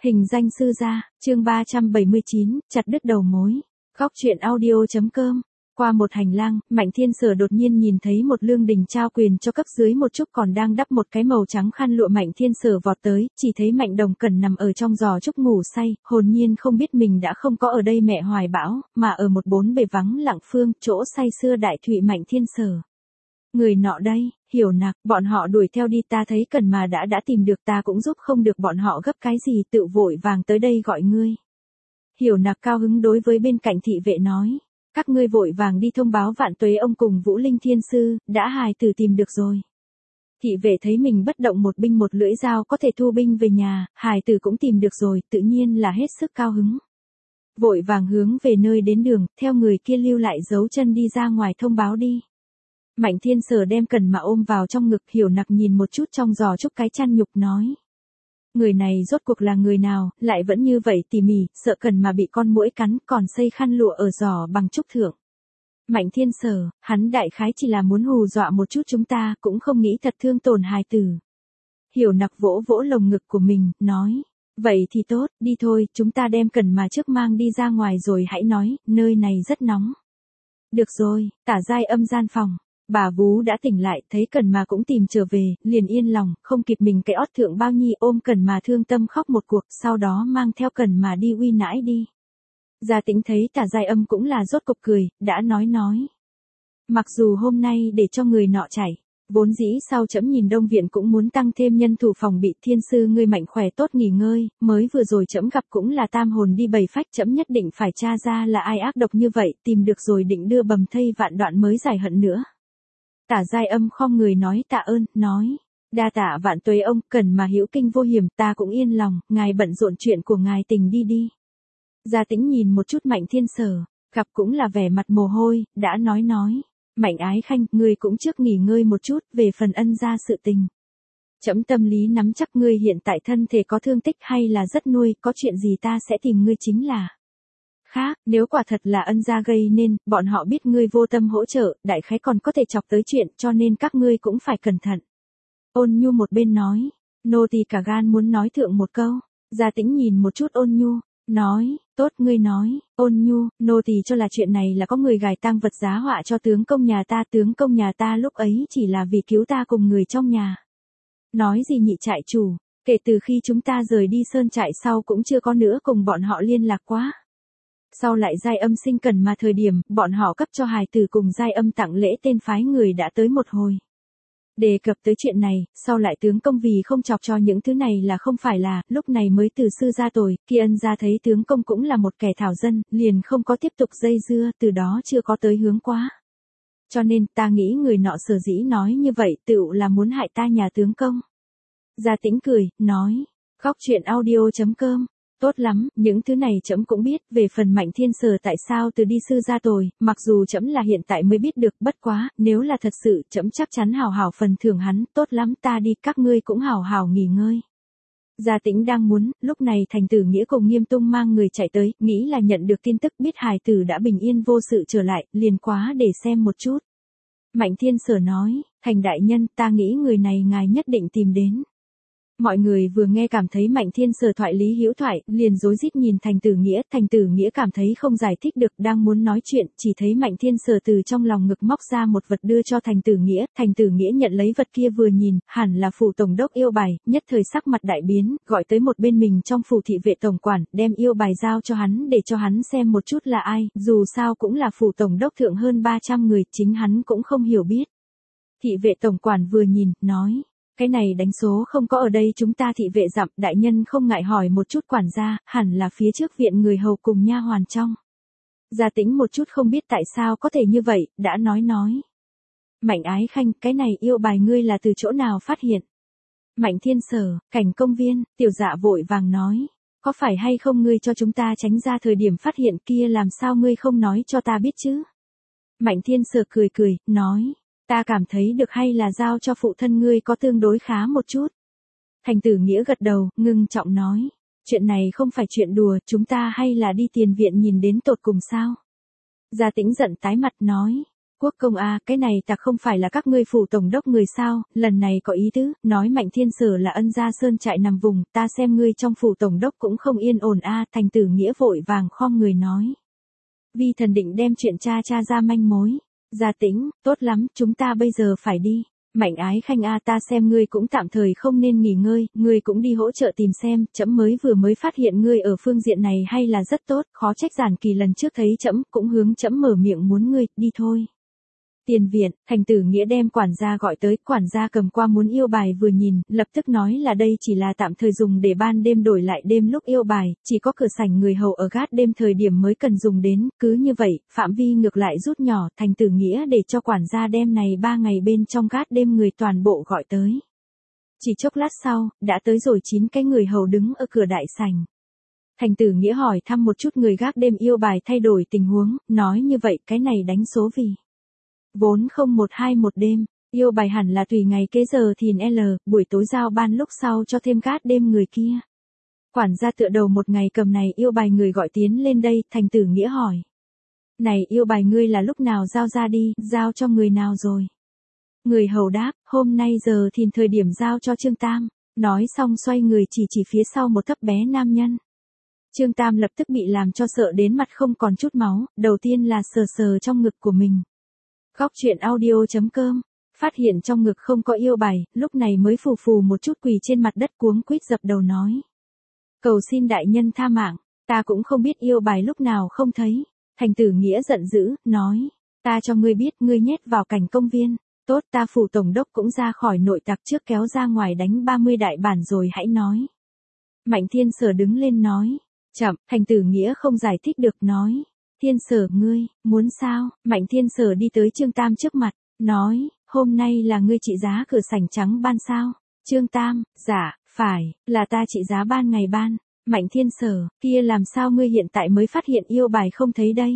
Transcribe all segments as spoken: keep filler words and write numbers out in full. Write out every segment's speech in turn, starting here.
Hình danh sư gia, chương ba trăm bảy mươi chín, chặt đứt đầu mối. Góc truyện audio.com. Qua một hành lang, Mạnh Thiên Sở đột nhiên nhìn thấy một lương đình trao quyền cho cấp dưới một chút còn đang đắp một cái màu trắng khăn lụa. Mạnh Thiên Sở vọt tới, chỉ thấy Mạnh Đồng Cẩn nằm ở trong giò trúc ngủ say, hồn nhiên không biết mình đã không có ở đây mẹ hoài bão, mà ở một bốn bề vắng lặng phương, chỗ say xưa đại thụy. Mạnh Thiên Sở. Người nọ đây, Hiểu Nặc, bọn họ đuổi theo đi, ta thấy cần mà đã đã tìm được, ta cũng giúp không được bọn họ gấp cái gì, tự vội vàng tới đây gọi ngươi. Hiểu Nặc cao hứng đối với bên cạnh thị vệ nói, các ngươi vội vàng đi thông báo Vạn Tuế ông cùng Vũ Linh Thiên Sư, đã hài tử tìm được rồi. Thị vệ thấy mình bất động một binh một lưỡi dao có thể thu binh về nhà, hài tử cũng tìm được rồi, tự nhiên là hết sức cao hứng. Vội vàng hướng về nơi đến đường, theo người kia lưu lại dấu chân đi ra ngoài thông báo đi. Mạnh Thiên Sở đem Cần mà ôm vào trong ngực. Hiểu Nặc nhìn một chút trong giò trúc cái chăn nhục nói. Người này rốt cuộc là người nào, lại vẫn như vậy tỉ mỉ, sợ Cần mà bị con muỗi cắn, còn xây khăn lụa ở giò bằng trúc thượng. Mạnh Thiên Sở, hắn đại khái chỉ là muốn hù dọa một chút chúng ta, cũng không nghĩ thật thương tổn hài tử. Hiểu Nặc vỗ vỗ lồng ngực của mình, nói. Vậy thì tốt, đi thôi, chúng ta đem Cần mà trước mang đi ra ngoài rồi hãy nói, nơi này rất nóng. Được rồi, Tả Giai Âm gian phòng. Bà Vú đã tỉnh lại, thấy Cần mà cũng tìm trở về, liền yên lòng, không kịp mình cái ót thượng bao nhi, ôm Cần mà thương tâm khóc một cuộc, sau đó mang theo Cần mà đi uy nãi đi. Gia Tĩnh thấy Tả Giai Âm cũng là rốt cục cười, đã nói nói. Mặc dù hôm nay để cho người nọ chảy, vốn dĩ sau trẫm nhìn Đông Viện cũng muốn tăng thêm nhân thủ phòng bị. Thiên sư ngươi mạnh khỏe tốt nghỉ ngơi, mới vừa rồi trẫm gặp cũng là tam hồn đi bảy phách, trẫm nhất định phải tra ra là ai ác độc như vậy, tìm được rồi định đưa bầm thây vạn đoạn mới giải hận nữa. Tả Giai Âm khom người nói tạ ơn, nói, đa tạ Vạn Tuế ông, Cần mà hữu kinh vô hiểm, ta cũng yên lòng, ngài bận rộn chuyện của ngài tình đi đi. Gia Tĩnh nhìn một chút Mạnh Thiên Sở, gặp cũng là vẻ mặt mồ hôi, đã nói nói, Mạnh Ái Khanh, ngươi cũng trước nghỉ ngơi một chút, về phần ân gia sự tình. Trẫm tâm lý nắm chắc ngươi hiện tại thân thể có thương tích hay là rất nuôi, có chuyện gì ta sẽ tìm ngươi chính là. Khác, nếu quả thật là ân gia gây nên, bọn họ biết ngươi vô tâm hỗ trợ, đại khái còn có thể chọc tới chuyện, cho nên các ngươi cũng phải cẩn thận. Ôn Nhu một bên nói, nô tỳ cả gan muốn nói thượng một câu. Gia Tĩnh nhìn một chút Ôn Nhu, nói, tốt ngươi nói, Ôn Nhu, nô tỳ cho là chuyện này là có người gài tang vật giá họa cho tướng công nhà ta, tướng công nhà ta lúc ấy chỉ là vì cứu ta cùng người trong nhà. Nói gì nhị trại chủ, kể từ khi chúng ta rời đi sơn trại sau cũng chưa có nữa cùng bọn họ liên lạc quá. Sau lại Giai Âm sinh Cần mà thời điểm, bọn họ cấp cho hài tử cùng Giai Âm tặng lễ tên phái người đã tới một hồi. Đề cập tới chuyện này, sau lại tướng công vì không chọc cho những thứ này là không phải là, lúc này mới từ sư ra tội, kia ân gia thấy tướng công cũng là một kẻ thảo dân, liền không có tiếp tục dây dưa, từ đó chưa có tới hướng quá. Cho nên, ta nghĩ người nọ sở dĩ nói như vậy, tựu là muốn hại ta nhà tướng công. Gia Tĩnh cười, nói, góc truyện audio.com. Tốt lắm, những thứ này trẫm cũng biết, về phần Mạnh Thiên Sở tại sao từ đi sư ra tồi, mặc dù trẫm là hiện tại mới biết được, bất quá, nếu là thật sự, trẫm chắc chắn hào hào phần thưởng hắn, tốt lắm, ta đi, các ngươi cũng hào hào nghỉ ngơi. Gia Tĩnh đang muốn, lúc này Thành Tử Nghĩa cùng Nghiêm Tung mang người chạy tới, nghĩ là nhận được tin tức biết hài tử đã bình yên vô sự trở lại, liền quá để xem một chút. Mạnh Thiên Sở nói, Thành đại nhân, ta nghĩ người này ngài nhất định tìm đến. Mọi người vừa nghe cảm thấy Mạnh Thiên Sở thoại lý hữu thoại, liền rối rít nhìn Thành Tử Nghĩa, Thành Tử Nghĩa cảm thấy không giải thích được, đang muốn nói chuyện, chỉ thấy Mạnh Thiên Sở từ trong lòng ngực móc ra một vật đưa cho Thành Tử Nghĩa, Thành Tử Nghĩa nhận lấy vật kia vừa nhìn, hẳn là phủ tổng đốc yêu bài, nhất thời sắc mặt đại biến, gọi tới một bên mình trong phủ thị vệ tổng quản, đem yêu bài giao cho hắn để cho hắn xem một chút là ai, dù sao cũng là phủ tổng đốc thượng hơn ba trăm người, chính hắn cũng không hiểu biết. Thị vệ tổng quản vừa nhìn, nói. Cái này đánh số không có ở đây, chúng ta thị vệ dặm, đại nhân không ngại hỏi một chút quản gia, hẳn là phía trước viện người hầu cùng nha hoàn trong. Gia Tĩnh một chút không biết tại sao có thể như vậy, đã nói nói. Mạnh Ái Khanh, cái này yêu bài ngươi là từ chỗ nào phát hiện? Mạnh Thiên Sở, cảnh công viên, Tiểu Dạ vội vàng nói. Có phải hay không ngươi cho chúng ta tránh ra thời điểm phát hiện kia, làm sao ngươi không nói cho ta biết chứ? Mạnh Thiên Sở cười cười, nói. Ta cảm thấy được hay là giao cho phụ thân ngươi có tương đối khá một chút. Thành Tử Nghĩa gật đầu, ngưng trọng nói. Chuyện này không phải chuyện đùa, chúng ta hay là đi tiền viện nhìn đến tột cùng sao? Gia Tĩnh giận tái mặt nói. Quốc công a, cái này ta không phải là các ngươi phủ tổng đốc người sao, lần này có ý tứ, nói Mạnh Thiên Sở là ân gia sơn trại nằm vùng, ta xem ngươi trong phủ tổng đốc cũng không yên ổn a, Thành Tử Nghĩa vội vàng khom người nói. Vi thần định đem chuyện cha cha ra manh mối. Gia Tĩnh, tốt lắm, chúng ta bây giờ phải đi. Mạnh Ái Khanh a, ta xem ngươi cũng tạm thời không nên nghỉ ngơi, ngươi cũng đi hỗ trợ tìm xem, trẫm mới vừa mới phát hiện ngươi ở phương diện này hay là rất tốt, khó trách Giản Kỳ lần trước thấy trẫm cũng hướng trẫm mở miệng muốn ngươi, đi thôi. Tiền viện, Thành Tử Nghĩa đem quản gia gọi tới, quản gia cầm qua muốn yêu bài vừa nhìn, lập tức nói là đây chỉ là tạm thời dùng để ban đêm đổi lại đêm lúc yêu bài, chỉ có cửa sảnh người hầu ở gác đêm thời điểm mới cần dùng đến, cứ như vậy, phạm vi ngược lại rút nhỏ, Thành Tử Nghĩa để cho quản gia đem này ba ngày bên trong gác đêm người toàn bộ gọi tới. Chỉ chốc lát sau, đã tới rồi chín cái người hầu đứng ở cửa đại sảnh. Thành Tử Nghĩa hỏi thăm một chút người gác đêm yêu bài thay đổi tình huống, nói như vậy cái này đánh số vì vốn không một hai một đêm, yêu bài hẳn là tùy ngày kế giờ thìn L, buổi tối giao ban lúc sau cho thêm gác đêm người kia. Quản gia tựa đầu một ngày cầm này yêu bài người gọi tiến lên đây, Thành Tử Nghĩa hỏi. Này yêu bài ngươi là lúc nào giao ra đi, giao cho người nào rồi? Người hầu đáp, hôm nay giờ thìn thời điểm giao cho Trương Tam, nói xong xoay người chỉ chỉ phía sau một thấp bé nam nhân. Trương Tam lập tức bị làm cho sợ đến mặt không còn chút máu, đầu tiên là sờ sờ trong ngực của mình. Góc truyện audio.com, phát hiện trong ngực không có yêu bài, lúc này mới phù phù một chút quỳ trên mặt đất cuống quýt dập đầu nói. Cầu xin đại nhân tha mạng, ta cũng không biết yêu bài lúc nào không thấy. Thành Tử Nghĩa giận dữ, nói, ta cho ngươi biết ngươi nhét vào cảnh công viên, tốt ta phủ tổng đốc cũng ra khỏi nội tặc trước kéo ra ngoài đánh ba mươi đại bản rồi hãy nói. Mạnh Thiên Sở đứng lên nói, chậm, Thành Tử Nghĩa không giải thích được nói. Thiên Sở ngươi, muốn sao? Mạnh Thiên Sở đi tới Trương Tam trước mặt, nói, hôm nay là ngươi trị giá cửa sảnh trắng ban sao? Trương Tam, dạ, phải, là ta trị giá ban ngày ban. Mạnh Thiên Sở, kia làm sao ngươi hiện tại mới phát hiện yêu bài không thấy đây?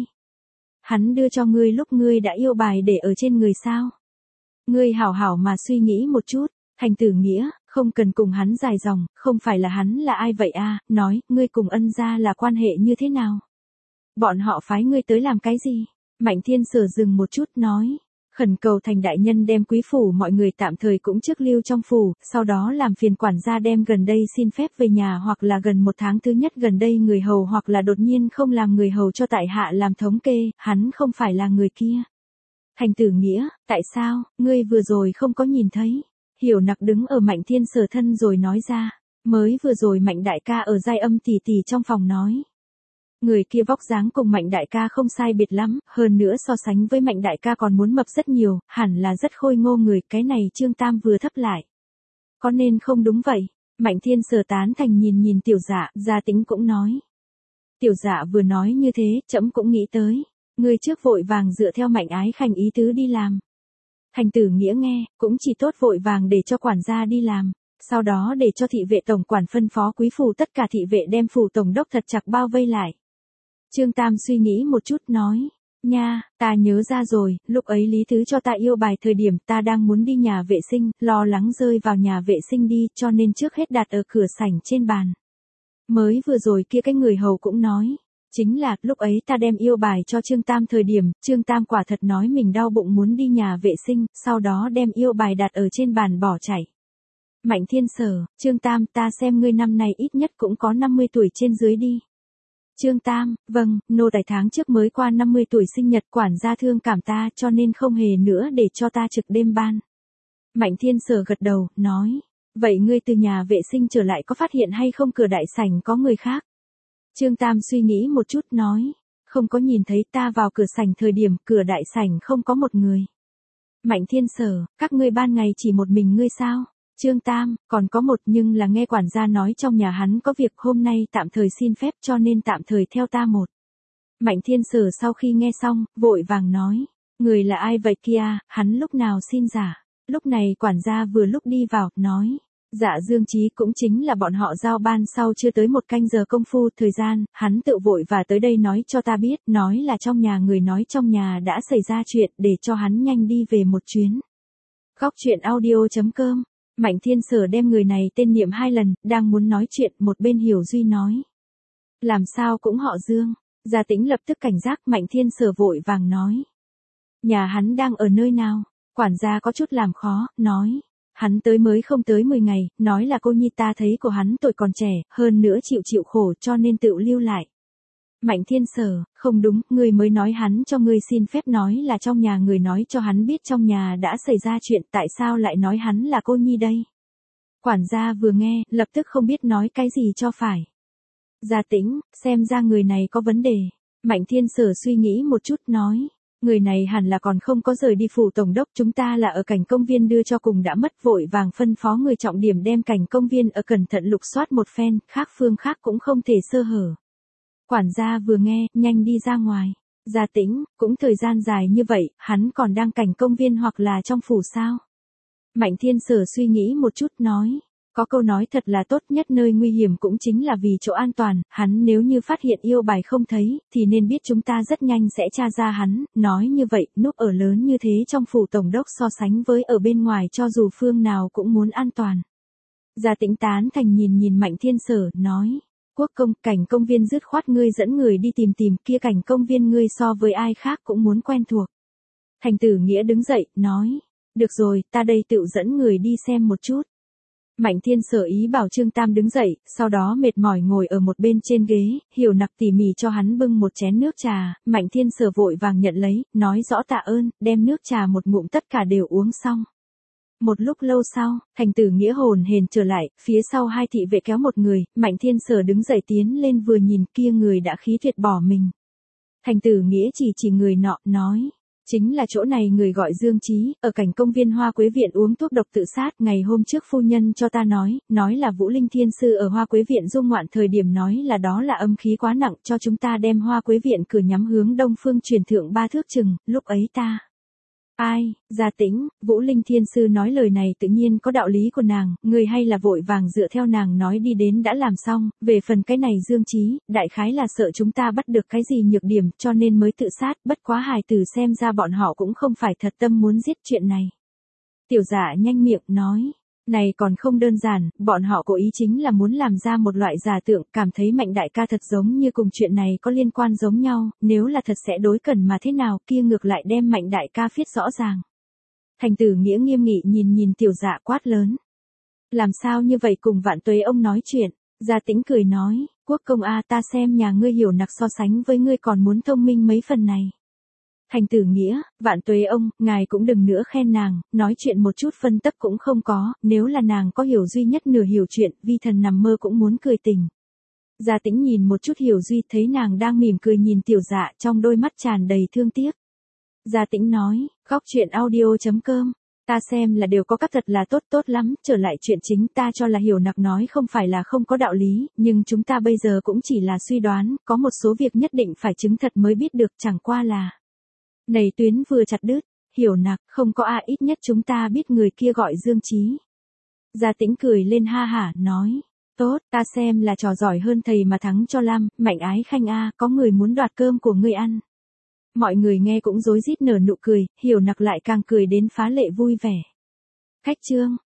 Hắn đưa cho ngươi lúc ngươi đã yêu bài để ở trên người sao? Ngươi hảo hảo mà suy nghĩ một chút, Thành Tử Nghĩa, không cần cùng hắn dài dòng, không phải là hắn là ai vậy a? Nói, ngươi cùng ân gia là quan hệ như thế nào? Bọn họ phái ngươi tới làm cái gì? Mạnh Thiên Sở dừng một chút nói. Khẩn cầu Thành đại nhân đem quý phủ mọi người tạm thời cũng trước lưu trong phủ, sau đó làm phiền quản gia đem gần đây xin phép về nhà hoặc là gần một tháng thứ nhất gần đây người hầu hoặc là đột nhiên không làm người hầu cho tại hạ làm thống kê, hắn không phải là người kia. Thành Tử Nghĩa, tại sao, ngươi vừa rồi không có nhìn thấy? Hiểu Nặc đứng ở Mạnh Thiên Sở thân rồi nói ra, mới vừa rồi Mạnh đại ca ở giai âm tỷ tỷ trong phòng nói. Người kia vóc dáng cùng Mạnh đại ca không sai biệt lắm, hơn nữa so sánh với Mạnh đại ca còn muốn mập rất nhiều, hẳn là rất khôi ngô người, cái này Trương Tam vừa thấp lại. Có nên không đúng vậy? Mạnh Thiên Sở tán thành nhìn nhìn Tiểu Dạ, Gia Tĩnh cũng nói. Tiểu Dạ vừa nói như thế, trẫm cũng nghĩ tới, người trước vội vàng dựa theo Mạnh Ái Khanh ý tứ đi làm. Thành Tử Nghĩa nghe, cũng chỉ tốt vội vàng để cho quản gia đi làm. Sau đó để cho thị vệ tổng quản phân phó quý phủ tất cả thị vệ đem phủ tổng đốc thật chặt bao vây lại. Trương Tam suy nghĩ một chút nói, nha, ta nhớ ra rồi, lúc ấy Lý Thứ cho ta yêu bài thời điểm ta đang muốn đi nhà vệ sinh, lo lắng rơi vào nhà vệ sinh đi cho nên trước hết đặt ở cửa sảnh trên bàn. Mới vừa rồi kia cái người hầu cũng nói, chính là lúc ấy ta đem yêu bài cho Trương Tam thời điểm, Trương Tam quả thật nói mình đau bụng muốn đi nhà vệ sinh, sau đó đem yêu bài đặt ở trên bàn bỏ chạy. Mạnh Thiên Sở, Trương Tam ta xem ngươi năm nay ít nhất cũng có năm mươi tuổi trên dưới đi. Trương Tam, vâng, nô tài tháng trước mới qua năm mươi tuổi sinh nhật quản gia thương cảm ta cho nên không hề nữa để cho ta trực đêm ban. Mạnh Thiên Sở gật đầu, nói, vậy ngươi từ nhà vệ sinh trở lại có phát hiện hay không cửa đại sảnh có người khác? Trương Tam suy nghĩ một chút nói, không có nhìn thấy ta vào cửa sảnh thời điểm cửa đại sảnh không có một người. Mạnh Thiên Sở, các ngươi ban ngày chỉ một mình ngươi sao? Trương Tam, còn có một nhưng là nghe quản gia nói trong nhà hắn có việc hôm nay tạm thời xin phép cho nên tạm thời theo ta một. Mạnh Thiên Sở sau khi nghe xong, vội vàng nói, người là ai vậy kia, hắn lúc nào xin giả. Lúc này quản gia vừa lúc đi vào, nói, dạ Dương Chí cũng chính là bọn họ giao ban sau chưa tới một canh giờ công phu thời gian, hắn tự vội và tới đây nói cho ta biết, nói là trong nhà người nói trong nhà đã xảy ra chuyện để cho hắn nhanh đi về một chuyến. Góc truyện audio.com. Mạnh Thiên Sở đem người này tên niệm hai lần, đang muốn nói chuyện, một bên Hiểu Duy nói. Làm sao cũng họ Dương. Gia Tĩnh lập tức cảnh giác, Mạnh Thiên Sở vội vàng nói. Nhà hắn đang ở nơi nào? Quản gia có chút làm khó, nói. Hắn tới mới không tới mười ngày, nói là cô nhi ta thấy của hắn tuổi còn trẻ, hơn nữa chịu chịu khổ cho nên tự lưu lại. Mạnh Thiên Sở, không đúng, ngươi mới nói hắn cho ngươi xin phép nói là trong nhà người nói cho hắn biết trong nhà đã xảy ra chuyện, tại sao lại nói hắn là cô nhi đây? Quản gia vừa nghe, lập tức không biết nói cái gì cho phải. Gia Tĩnh, xem ra người này có vấn đề. Mạnh Thiên Sở suy nghĩ một chút nói. Người này hẳn là còn không có rời đi phủ tổng đốc, chúng ta là ở cảnh công viên đưa cho cùng đã mất, vội vàng phân phó người trọng điểm đem cảnh công viên ở cẩn thận lục soát một phen, khác phương khác cũng không thể sơ hở. Quản gia vừa nghe, nhanh đi ra ngoài. Gia Tĩnh, cũng thời gian dài như vậy, hắn còn đang cảnh công viên hoặc là trong phủ sao? Mạnh Thiên Sở suy nghĩ một chút nói. Có câu nói thật là tốt, nhất nơi nguy hiểm cũng chính là vì chỗ an toàn, hắn nếu như phát hiện yêu bài không thấy, thì nên biết chúng ta rất nhanh sẽ tra ra hắn, nói như vậy, núp ở lớn như thế trong phủ tổng đốc so sánh với ở bên ngoài cho dù phương nào cũng muốn an toàn. Gia Tĩnh tán thành nhìn nhìn Mạnh Thiên Sở, nói, quốc công, cảnh công viên dứt khoát ngươi dẫn người đi tìm tìm, kia cảnh công viên ngươi so với ai khác cũng muốn quen thuộc. Thành Tử Nghĩa đứng dậy, nói, được rồi, ta đây tự dẫn người đi xem một chút. Mạnh Thiên Sở ý bảo Trương Tam đứng dậy, sau đó mệt mỏi ngồi ở một bên trên ghế, Hiểu Nặc tỉ mỉ cho hắn bưng một chén nước trà, Mạnh Thiên Sở vội vàng nhận lấy, nói rõ tạ ơn, đem nước trà một ngụm tất cả đều uống xong. Một lúc lâu sau, Thành Tử Nghĩa hồn hển trở lại, phía sau hai thị vệ kéo một người, Mạnh Thiên Sở đứng dậy tiến lên vừa nhìn kia người đã khí tuyệt bỏ mình. Thành Tử Nghĩa chỉ chỉ người nọ, nói. Chính là chỗ này, người gọi Dương Chí, ở cảnh công viên Hoa Quế Viện uống thuốc độc tự sát, ngày hôm trước phu nhân cho ta nói, nói là Vũ Linh Thiên Sư ở Hoa Quế Viện du ngoạn thời điểm nói là đó là âm khí quá nặng, cho chúng ta đem Hoa Quế Viện cửa nhắm hướng đông phương truyền thượng ba thước chừng, lúc ấy ta. Ai, Gia Tĩnh, Vũ Linh Thiên Sư nói lời này tự nhiên có đạo lý của nàng, người hay là vội vàng dựa theo nàng nói đi đến đã làm xong, về phần cái này Dương Chí, đại khái là sợ chúng ta bắt được cái gì nhược điểm cho nên mới tự sát, bất quá hài tử xem ra bọn họ cũng không phải thật tâm muốn giết chuyện này. Tiểu Dạ nhanh miệng nói. Này còn không đơn giản, bọn họ cố ý chính là muốn làm ra một loại giả tượng, cảm thấy Mạnh đại ca thật giống như cùng chuyện này có liên quan giống nhau, nếu là thật sẽ đối cẩn mà thế nào, kia ngược lại đem Mạnh đại ca viết rõ ràng. Thành Tử Nghĩa nghiêm nghị nhìn nhìn Tiểu Dạ quát lớn. Làm sao như vậy cùng Vạn Tuế ông nói chuyện? Gia Tĩnh cười nói, quốc công a, ta xem nhà ngươi Hiểu Nặc so sánh với ngươi còn muốn thông minh mấy phần này. Thành Tử Nghĩa, Vạn Tuế ông, ngài cũng đừng nữa khen nàng, nói chuyện một chút phân tích cũng không có, nếu là nàng có hiểu duy nhất nửa hiểu chuyện, vi thần nằm mơ cũng muốn cười tỉnh. Gia Tĩnh nhìn một chút Hiểu Duy, thấy nàng đang mỉm cười nhìn Tiểu Dạ, trong đôi mắt tràn đầy thương tiếc. Gia Tĩnh nói, góc chuyện audio chấm com, ta xem là đều có các thật là tốt tốt lắm, trở lại chuyện chính, ta cho là Hiểu Nặc nói không phải là không có đạo lý, nhưng chúng ta bây giờ cũng chỉ là suy đoán, có một số việc nhất định phải chứng thật mới biết được, chẳng qua là. Này tuyến vừa chặt đứt, Hiểu Nặc, không có a, ít nhất chúng ta biết người kia gọi Dương Chí. Gia Tĩnh cười lên ha hả, nói, tốt, ta xem là trò giỏi hơn thầy mà thắng cho Lam, Mạnh Ái Khanh a, có người muốn đoạt cơm của ngươi ăn. Mọi người nghe cũng rối rít nở nụ cười, Hiểu Nặc lại càng cười đến phá lệ vui vẻ. Khách trương.